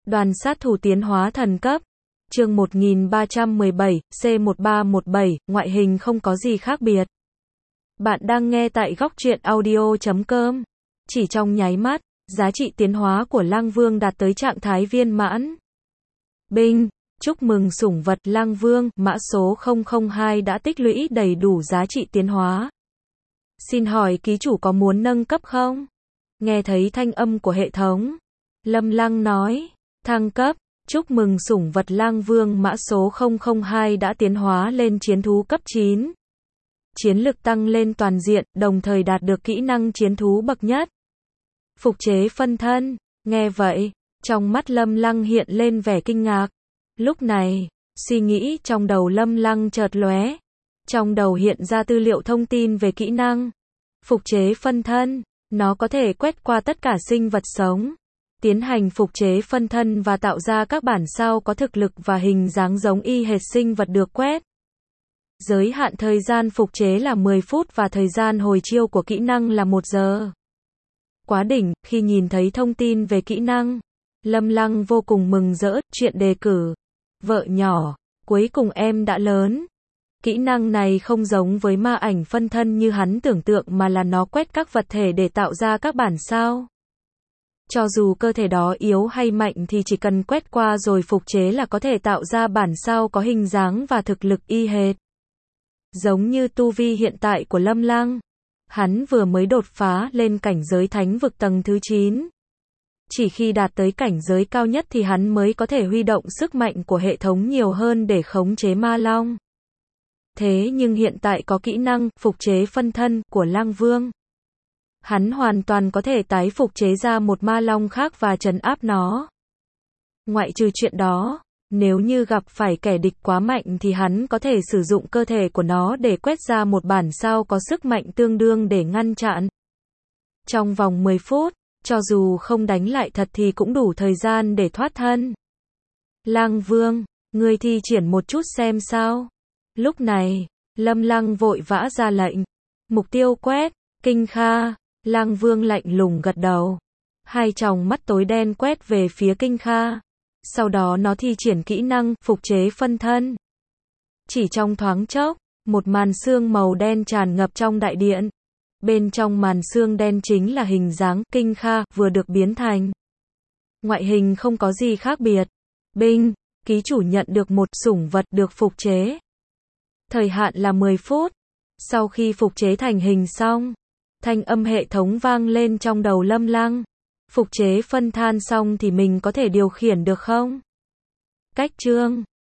Đoàn sát thủ tiến hóa thần cấp. Chương 1317, C1317, ngoại hình không có gì khác biệt. Bạn đang nghe tại góc truyện audio.com. Chỉ trong nháy mắt, giá trị tiến hóa của Lang Vương đạt tới trạng thái viên mãn. Binh, chúc mừng sủng vật Lang Vương, mã số 002 đã tích lũy đầy đủ giá trị tiến hóa. Xin hỏi ký chủ có muốn nâng cấp không? Nghe thấy thanh âm của hệ thống, Lâm Lăng nói, thăng cấp, chúc mừng sủng vật Lang Vương mã số 002 đã tiến hóa lên chiến thú cấp 9. Chiến lực tăng lên toàn diện, đồng thời đạt được kỹ năng chiến thú bậc nhất. Phục chế phân thân, nghe vậy, trong mắt Lâm Lăng hiện lên vẻ kinh ngạc. Lúc này, suy nghĩ trong đầu Lâm Lăng chợt lóe. Trong đầu hiện ra tư liệu thông tin về kỹ năng. Phục chế phân thân, nó có thể quét qua tất cả sinh vật sống. Tiến hành phục chế phân thân và tạo ra các bản sao có thực lực và hình dáng giống y hệt sinh vật được quét. Giới hạn thời gian phục chế là 10 phút và thời gian hồi chiêu của kỹ năng là 1 giờ. Quá đỉnh, khi nhìn thấy thông tin về kỹ năng, Lâm Lăng vô cùng mừng rỡ, chuyện đề cử. Vợ nhỏ, cuối cùng em đã lớn. Kỹ năng này không giống với ma ảnh phân thân như hắn tưởng tượng mà là nó quét các vật thể để tạo ra các bản sao. Cho dù cơ thể đó yếu hay mạnh thì chỉ cần quét qua rồi phục chế là có thể tạo ra bản sao có hình dáng và thực lực y hệt. Giống như tu vi hiện tại của Lâm Lăng. Hắn vừa mới đột phá lên cảnh giới thánh vực tầng thứ 9. Chỉ khi đạt tới cảnh giới cao nhất thì hắn mới có thể huy động sức mạnh của hệ thống nhiều hơn để khống chế ma long. Thế nhưng hiện tại có kỹ năng phục chế phân thân của Lang Vương. Hắn hoàn toàn có thể tái phục chế ra một ma long khác và trấn áp nó. Ngoại trừ chuyện đó, nếu như gặp phải kẻ địch quá mạnh thì hắn có thể sử dụng cơ thể của nó để quét ra một bản sao có sức mạnh tương đương để ngăn chặn. Trong vòng 10 phút, cho dù không đánh lại thật thì cũng đủ thời gian để thoát thân. Lang Vương, ngươi thi triển một chút xem sao. Lúc này, Lâm Lăng vội vã ra lệnh. Mục tiêu quét, Kinh Kha. Lang Vương lạnh lùng gật đầu. Hai tròng mắt tối đen quét về phía Kinh Kha. Sau đó nó thi triển kỹ năng phục chế phân thân. Chỉ trong thoáng chốc, một màn sương màu đen tràn ngập trong đại điện. Bên trong màn sương đen chính là hình dáng Kinh Kha vừa được biến thành. Ngoại hình không có gì khác biệt. Binh, ký chủ nhận được một sủng vật được phục chế. Thời hạn là 10 phút. Sau khi phục chế thành hình xong, thanh âm hệ thống vang lên trong đầu Lâm Lăng. Phục chế phân thân xong thì mình có thể điều khiển được không? Cách chương